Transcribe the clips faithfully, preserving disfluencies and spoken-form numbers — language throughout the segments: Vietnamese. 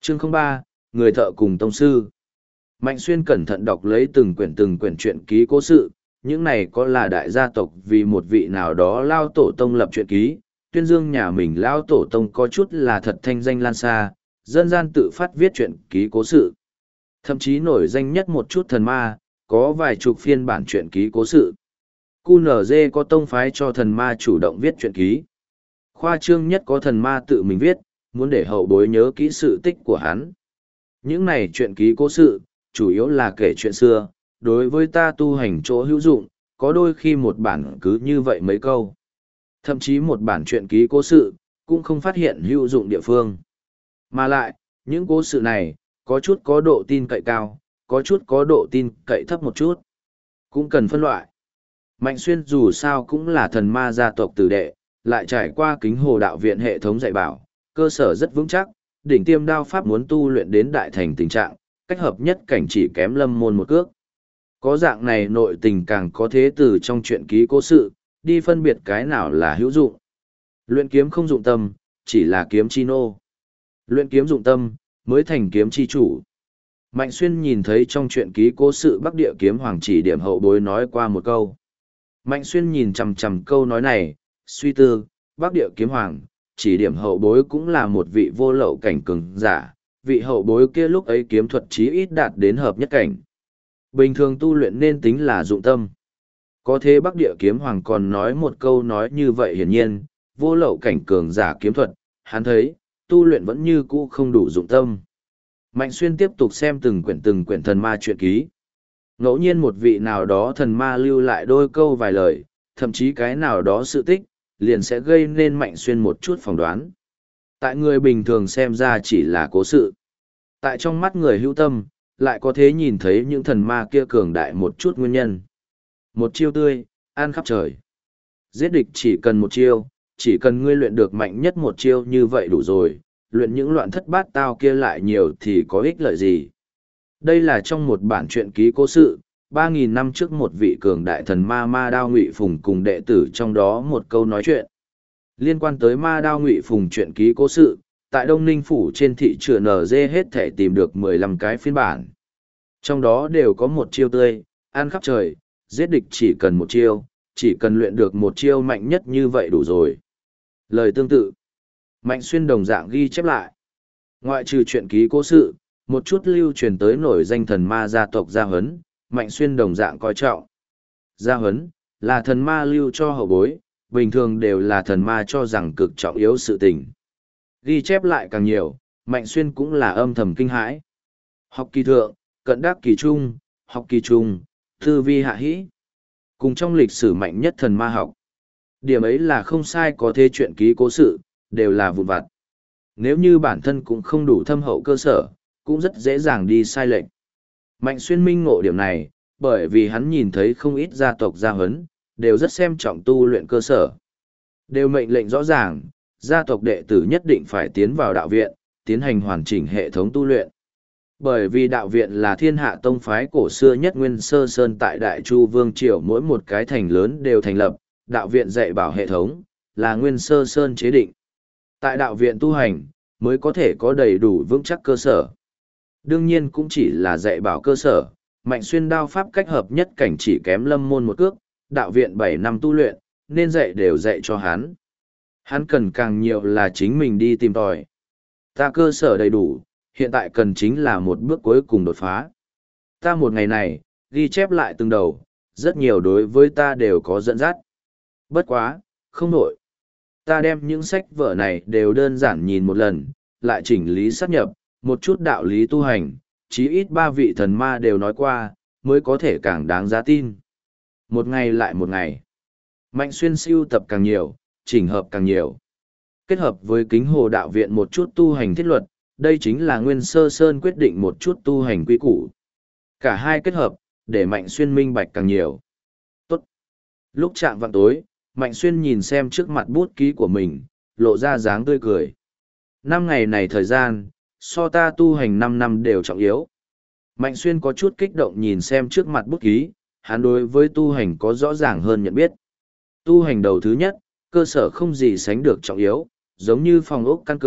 Chương không ba, Người thợ cùng tông sư. Mạnh Xuyên cẩn thận đọc lấy từng quyển từng quyển truyện ký cố sự, những này có là đại gia tộc vì một vị nào đó lao tổ tông lập truyện ký, tuyên dương nhà mình lao tổ tông có chút là thật thanh danh lan xa, dân gian tự phát viết truyện ký cố sự. Thậm chí nổi danh nhất một chút thần ma, có vài chục phiên bản truyện ký cố sự. quy en giê có tông phái cho thần ma chủ động viết truyện ký. Khoa trương nhất có thần ma tự mình viết, muốn để hậu bối nhớ kỹ sự tích của hắn. Những này truyện ký cố sự, chủ yếu là kể chuyện xưa, đối với ta tu hành chỗ hữu dụng, có đôi khi một bản cứ như vậy mấy câu. Thậm chí một bản truyện ký cố sự, cũng không phát hiện hữu dụng địa phương. Mà lại, những cố sự này, có chút có độ tin cậy cao, có chút có độ tin cậy thấp một chút. Cũng cần phân loại. Mạnh Xuyên dù sao cũng là thần ma gia tộc tử đệ, lại trải qua kính hồ đạo viện hệ thống dạy bảo, cơ sở rất vững chắc, đỉnh tiêm đao pháp muốn tu luyện đến đại thành tình trạng, cách hợp nhất cảnh chỉ kém lâm môn một cước. Có dạng này nội tình càng có thế từ trong truyện ký cố sự, đi phân biệt cái nào là hữu dụng. Luyện kiếm không dụng tâm, chỉ là kiếm chi nô. Luyện kiếm dụng tâm, mới thành kiếm chi chủ. Mạnh Xuyên nhìn thấy trong truyện ký cố sự Bắc Địa Kiếm Hoàng chỉ điểm hậu bối nói qua một câu. Mạnh Xuyên nhìn chằm chằm câu nói này, suy tư, Bắc Địa Kiếm Hoàng, chỉ điểm hậu bối cũng là một vị vô lậu cảnh cường giả, vị hậu bối kia lúc ấy kiếm thuật chí ít đạt đến hợp nhất cảnh. Bình thường tu luyện nên tính là dụng tâm. Có thế Bắc Địa Kiếm Hoàng còn nói một câu nói như vậy hiển nhiên, vô lậu cảnh cường giả kiếm thuật, hắn thấy, tu luyện vẫn như cũ không đủ dụng tâm. Mạnh Xuyên tiếp tục xem từng quyển từng quyển thần ma truyện ký. Ngẫu nhiên một vị nào đó thần ma lưu lại đôi câu vài lời, thậm chí cái nào đó sự tích, liền sẽ gây nên Mạnh Xuyên một chút phỏng đoán. Tại người bình thường xem ra chỉ là cố sự. Tại trong mắt người hữu tâm, lại có thế nhìn thấy những thần ma kia cường đại một chút nguyên nhân. Một chiêu tươi, ăn khắp trời. Giết địch chỉ cần một chiêu, chỉ cần ngươi luyện được mạnh nhất một chiêu như vậy đủ rồi, luyện những loạn thất bát tao kia lại nhiều thì có ích lợi gì. Đây là trong một bản truyện ký cố sự, ba nghìn năm trước một vị cường đại thần ma Ma Đao Ngụy Phùng cùng đệ tử trong đó một câu nói chuyện. Liên quan tới Ma Đao Ngụy Phùng truyện ký cố sự, tại Đông Ninh Phủ trên thị trường en giê hết thể tìm được mười lăm cái phiên bản. Trong đó đều có một chiêu tươi, ăn khắp trời, giết địch chỉ cần một chiêu, chỉ cần luyện được một chiêu mạnh nhất như vậy đủ rồi. Lời tương tự, Mạnh Xuyên đồng dạng ghi chép lại. Ngoại trừ truyện ký cố sự, một chút lưu truyền tới nổi danh thần ma gia tộc Gia Huấn, Mạnh Xuyên đồng dạng coi trọng. Gia Huấn, là thần ma lưu cho hậu bối, bình thường đều là thần ma cho rằng cực trọng yếu sự tình. Ghi chép lại càng nhiều, Mạnh Xuyên cũng là âm thầm kinh hãi. Học kỳ thượng, cận đắc kỳ trung, học kỳ trung, thư vi hạ hĩ. Cùng trong lịch sử mạnh nhất thần ma học. Điểm ấy là không sai, có thế chuyện ký cố sự, đều là vụn vặt. Nếu như bản thân cũng không đủ thâm hậu cơ sở, cũng rất dễ dàng đi sai lệch. Mạnh Xuyên minh ngộ điểm này, bởi vì hắn nhìn thấy không ít gia tộc Gia Huấn, đều rất xem trọng tu luyện cơ sở. Đều mệnh lệnh rõ ràng, gia tộc đệ tử nhất định phải tiến vào đạo viện, tiến hành hoàn chỉnh hệ thống tu luyện. Bởi vì đạo viện là thiên hạ tông phái cổ xưa nhất Nguyên Sơ Sơn tại Đại Chu Vương Triều, mỗi một cái thành lớn đều thành lập, đạo viện dạy bảo hệ thống, là Nguyên Sơ Sơn chế định. Tại đạo viện tu hành, mới có thể có đầy đủ vững chắc cơ sở. Đương nhiên cũng chỉ là dạy bảo cơ sở, Mạnh Xuyên đao pháp cách hợp nhất cảnh chỉ kém lâm môn một cước, đạo viện bảy năm tu luyện, nên dạy đều dạy cho hắn. Hắn cần càng nhiều là chính mình đi tìm tòi. Ta cơ sở đầy đủ, hiện tại cần chính là một bước cuối cùng đột phá. Ta một ngày này, ghi chép lại từng đầu, rất nhiều đối với ta đều có dẫn dắt. Bất quá, không nổi. Ta đem những sách vở này đều đơn giản nhìn một lần, lại chỉnh lý sát nhập, một chút đạo lý tu hành, chí ít ba vị thần ma đều nói qua, mới có thể càng đáng giá tin. Một ngày lại một ngày. Mạnh Xuyên siêu tập càng nhiều, chỉnh hợp càng nhiều. Kết hợp với kính hồ đạo viện một chút tu hành thiết luật, đây chính là Nguyên Sơ Sơn quyết định một chút tu hành quy củ. Cả hai kết hợp, để Mạnh Xuyên minh bạch càng nhiều. Tốt. Lúc chạm vạng tối, Mạnh Xuyên nhìn xem trước mặt bút ký của mình, lộ ra dáng tươi cười. Năm ngày này thời gian, so ta tu hành năm năm đều trọng yếu. Mạnh Xuyên có chút kích động nhìn xem trước mặt bút ký, hắn đối với tu hành có rõ ràng hơn nhận biết. Tu hành đầu thứ nhất, cơ sở không gì sánh được trọng yếu, giống như phòng ốc căn cơ,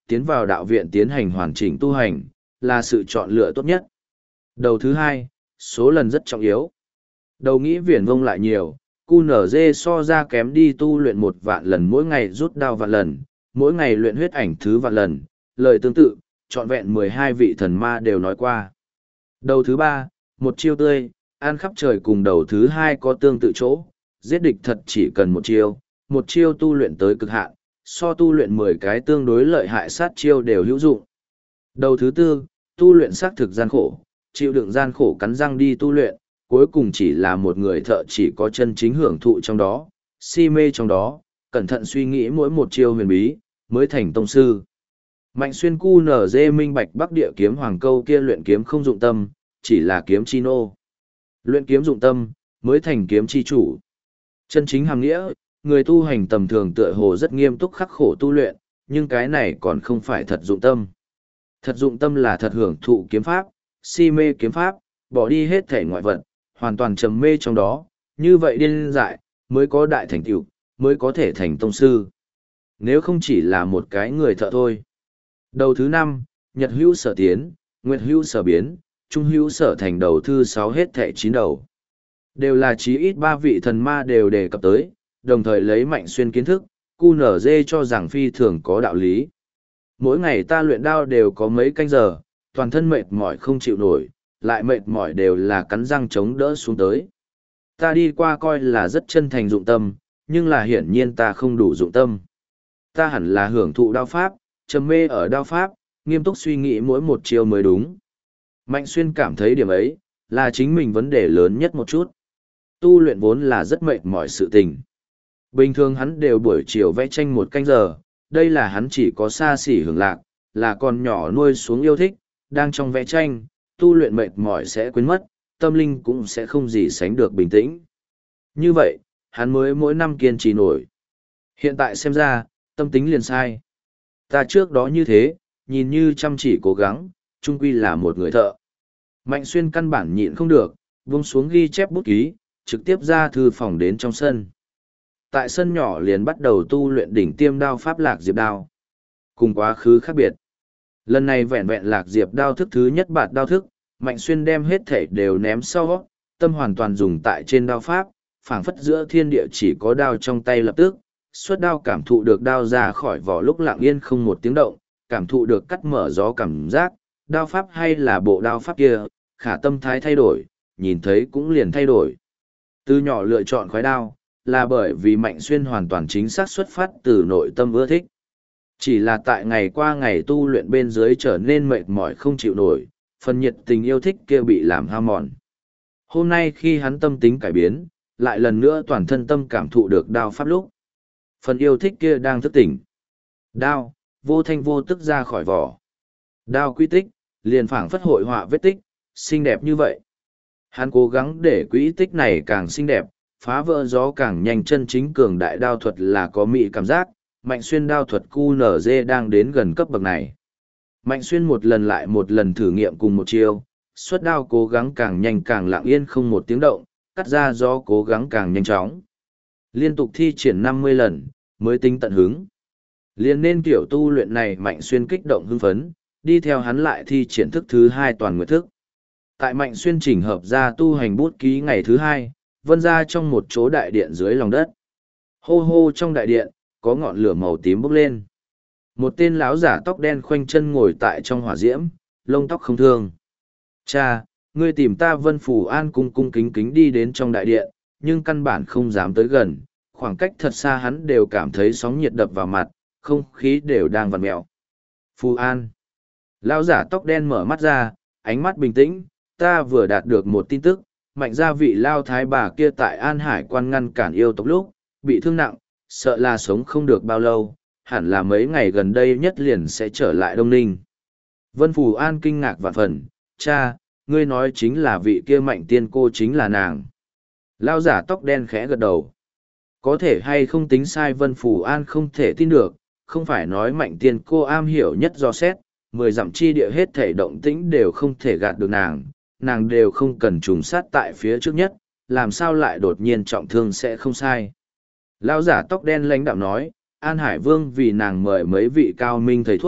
tiến vào đạo viện tiến hành hoàn chỉnh tu hành, là sự chọn lựa tốt nhất. Đầu thứ hai, số lần rất trọng yếu. Đầu nghĩ viển vông lại nhiều, cu nở dê so ra kém đi tu luyện một vạn lần mỗi ngày rút đao vạn lần, mỗi ngày luyện huyết ảnh thứ vạn lần, lời tương tự, trọn vẹn mười hai vị thần ma đều nói qua. Đầu thứ ba, một chiêu tươi, ăn khắp trời cùng đầu thứ hai có tương tự chỗ, giết địch thật chỉ cần một chiêu, một chiêu tu luyện tới cực hạn, so tu luyện mười cái tương đối lợi hại sát chiêu đều hữu dụng. Đầu thứ tư, tu luyện xác thực gian khổ, chịu đựng gian khổ cắn răng đi tu luyện, cuối cùng chỉ là một người thợ chỉ có chân chính hưởng thụ trong đó, si mê trong đó, cẩn thận suy nghĩ mỗi một chiêu huyền bí, mới thành tông sư. Mạnh xuyên cu nở dê minh bạch bắc địa kiếm hoàng câu kia luyện kiếm không dụng tâm, chỉ là kiếm chi nô. Luyện kiếm dụng tâm, mới thành kiếm chi chủ. Chân chính hàm nghĩa, người tu hành tầm thường tựa hồ rất nghiêm túc khắc khổ tu luyện, nhưng cái này còn không phải thật dụng tâm. Thật dụng tâm là thật hưởng thụ kiếm pháp, si mê kiếm pháp, bỏ đi hết thể ngoại vật, hoàn toàn trầm mê trong đó, như vậy điên dại, mới có đại thành tựu, mới có thể thành tông sư. Nếu không chỉ là một cái người thợ thôi. Đầu thứ năm, nhật hữu sở tiến, nguyệt hữu sở biến, trung hữu sở thành đầu thứ sáu hết thẻ chín đầu. Đều là chí ít ba vị thần ma đều đề cập tới, đồng thời lấy Mạnh Xuyên kiến thức, cu nở dê cho rằng phi thường có đạo lý. Mỗi ngày ta luyện đao đều có mấy canh giờ, toàn thân mệt mỏi không chịu nổi, lại mệt mỏi đều là cắn răng chống đỡ xuống tới. Ta đi qua coi là rất chân thành dụng tâm, nhưng là hiển nhiên ta không đủ dụng tâm. Ta hẳn là hưởng thụ đao pháp, trầm mê ở đao pháp, nghiêm túc suy nghĩ mỗi một chiều mới đúng. Mạnh Xuyên cảm thấy điểm ấy, là chính mình vấn đề lớn nhất một chút. Tu luyện vốn là rất mệt mỏi sự tình. Bình thường hắn đều buổi chiều vẽ tranh một canh giờ, đây là hắn chỉ có xa xỉ hưởng lạc, là con nhỏ nuôi xuống yêu thích, đang trong vẽ tranh, tu luyện mệt mỏi sẽ quên mất, tâm linh cũng sẽ không gì sánh được bình tĩnh. Như vậy, hắn mới mỗi năm kiên trì nổi. Hiện tại xem ra, tâm tính liền sai. Ta trước đó như thế, nhìn như chăm chỉ cố gắng, chung quy là một người thợ. Mạnh Xuyên căn bản nhịn không được, buông xuống ghi chép bút ký, trực tiếp ra thư phòng đến trong sân. Tại sân nhỏ liền bắt đầu tu luyện đỉnh tiêm đao pháp lạc diệp đao. Cùng quá khứ khác biệt. Lần này vẹn vẹn lạc diệp đao thức thứ nhất bạt đao thức, Mạnh Xuyên đem hết thể đều ném sau, tâm hoàn toàn dùng tại trên đao pháp, phảng phất giữa thiên địa chỉ có đao trong tay lập tức, xuất đao cảm thụ được đao ra khỏi vỏ lúc lặng yên không một tiếng động, cảm thụ được cắt mở gió cảm giác, đao pháp hay là bộ đao pháp kia, khả tâm thái thay đổi, nhìn thấy cũng liền thay đổi. Từ nhỏ lựa chọn khoái đao, là bởi vì Mạnh Xuyên hoàn toàn chính xác xuất phát từ nội tâm ưa thích. Chỉ là tại ngày qua ngày tu luyện bên dưới trở nên mệt mỏi không chịu nổi, phần nhiệt tình yêu thích kia bị làm hao mòn. Hôm nay khi hắn tâm tính cải biến, lại lần nữa toàn thân tâm cảm thụ được đao pháp lúc. Phần yêu thích kia đang thức tỉnh. Đao, vô thanh vô tức ra khỏi vỏ. Đao quy tích, liền phảng phất hội họa vết tích, xinh đẹp như vậy. Hắn cố gắng để quỹ tích này càng xinh đẹp, phá vỡ gió càng nhanh, chân chính cường đại đao thuật là có mị cảm giác, Mạnh Xuyên đao thuật cu nở dê đang đến gần cấp bậc này. Mạnh Xuyên một lần lại một lần thử nghiệm cùng một chiêu, xuất đao cố gắng càng nhanh càng lặng yên không một tiếng động, cắt ra gió cố gắng càng nhanh chóng. Liên tục thi triển năm mươi lần, mới tính tận hứng. Liên nên kiểu tu luyện này Mạnh Xuyên kích động hưng phấn, đi theo hắn lại thi triển thức thứ hai toàn nguyệt thức. Tại Mạnh Xuyên chỉnh hợp ra tu hành bút ký ngày thứ hai, vân ra trong một chỗ đại điện dưới lòng đất. Hô hô trong đại điện, có ngọn lửa màu tím bốc lên. Một tên lão giả tóc đen khoanh chân ngồi tại trong hỏa diễm, lông tóc không thương. Cha, ngươi tìm ta Vân Phủ An cung cung kính kính đi đến trong đại điện, nhưng căn bản không dám tới gần, khoảng cách thật xa hắn đều cảm thấy sóng nhiệt đập vào mặt, không khí đều đang vặn mèo. Phù An. Lão giả tóc đen mở mắt ra, ánh mắt bình tĩnh, ta vừa đạt được một tin tức, Mạnh gia vị lao thái bà kia tại An Hải quan ngăn cản yêu tộc lúc, bị thương nặng, sợ là sống không được bao lâu, hẳn là mấy ngày gần đây nhất liền sẽ trở lại Đông Ninh. Vân Phù An kinh ngạc vạn phần, cha, ngươi nói chính là vị kia Mạnh tiên cô chính là nàng. Lao giả tóc đen khẽ gật đầu. Có thể hay không tính sai, Vân Phù An không thể tin được, không phải nói Mạnh tiên cô am hiểu nhất do xét, mười dặm chi địa hết thể động tĩnh đều không thể gạt được nàng, nàng đều không cần trùng sát tại phía trước nhất, làm sao lại đột nhiên trọng thương sẽ không sai. Lão giả tóc đen lãnh đạm nói, An Hải Vương vì nàng mời mấy vị cao minh thầy thuốc,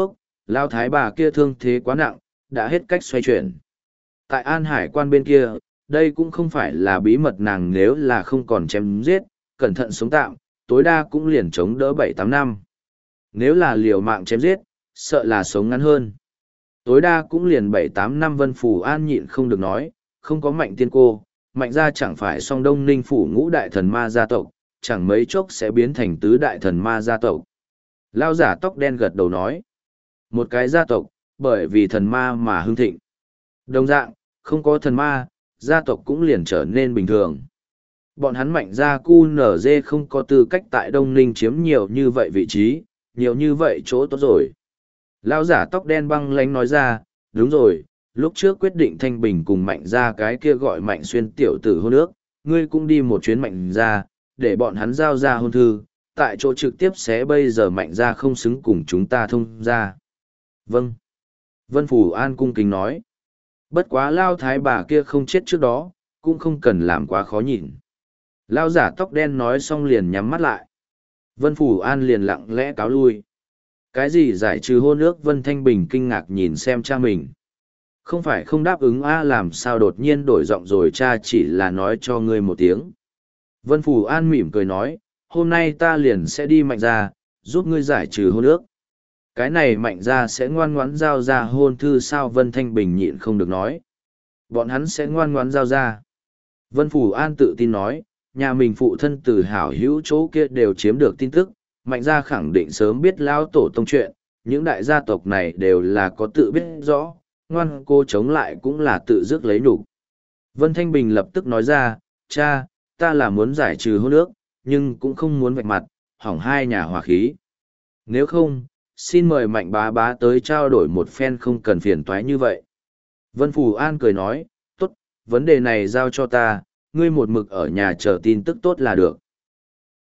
lao thái bà kia thương thế quá nặng, đã hết cách xoay chuyển. Tại An Hải quan bên kia, đây cũng không phải là bí mật, nàng nếu là không còn chém giết, cẩn thận sống tạm, tối đa cũng liền chống đỡ bảy tám năm. Nếu là liều mạng chém giết, sợ là sống ngắn hơn. Tối đa cũng liền bảy tám năm. Vân Phủ An nhịn không được nói, không có Mạnh tiên cô, Mạnh gia chẳng phải song Đông Ninh phủ ngũ đại thần ma gia tộc, chẳng mấy chốc sẽ biến thành tứ đại thần ma gia tộc. Lao giả tóc đen gật đầu nói, một cái gia tộc, bởi vì thần ma mà hưng thịnh. Đồng dạng, không có thần ma, gia tộc cũng liền trở nên bình thường. Bọn hắn Mạnh gia cu nở dê không có tư cách tại Đông Ninh chiếm nhiều như vậy vị trí, nhiều như vậy chỗ tốt rồi. Lão giả tóc đen băng lánh nói ra, đúng rồi, lúc trước quyết định Thanh Bình cùng Mạnh gia cái kia gọi Mạnh Xuyên tiểu tử hôn ước, ngươi cũng đi một chuyến Mạnh gia, để bọn hắn giao ra hôn thư, tại chỗ trực tiếp xé bây giờ Mạnh gia không xứng cùng chúng ta thông ra. Vâng. Vân Phủ An cung kính nói. Bất quá Lao thái bà kia không chết trước đó, cũng không cần làm quá khó nhìn. Lao giả tóc đen nói xong liền nhắm mắt lại. Vân Phủ An liền lặng lẽ cáo lui. Cái gì giải trừ hôn ước? Vân Thanh Bình kinh ngạc nhìn xem cha mình. Không phải không đáp ứng a, làm sao đột nhiên đổi giọng rồi? Cha chỉ là nói cho ngươi một tiếng. Vân Phủ An mỉm cười nói, hôm nay ta liền sẽ đi Mạnh gia, giúp ngươi giải trừ hôn ước. Cái này Mạnh gia sẽ ngoan ngoãn giao ra hôn thư sao? Vân Thanh Bình nhịn không được nói. Bọn hắn sẽ ngoan ngoãn giao ra. Vân Phủ An tự tin nói, nhà mình phụ thân từ hảo hữu chỗ kia đều chiếm được tin tức, Mạnh gia khẳng định sớm biết lão tổ tông chuyện, những đại gia tộc này đều là có tự biết rõ, ngoan cô chống lại cũng là tự dứt lấy nhục. Vân Thanh Bình lập tức nói ra, cha, ta là muốn giải trừ hôn ước, nhưng cũng không muốn vạch mặt, hỏng hai nhà hòa khí. Nếu không, xin mời Mạnh bá bá tới trao đổi một phen, không cần phiền toái như vậy. Vân Phủ An cười nói, tốt, vấn đề này giao cho ta, ngươi một mực ở nhà chờ tin tức tốt là được.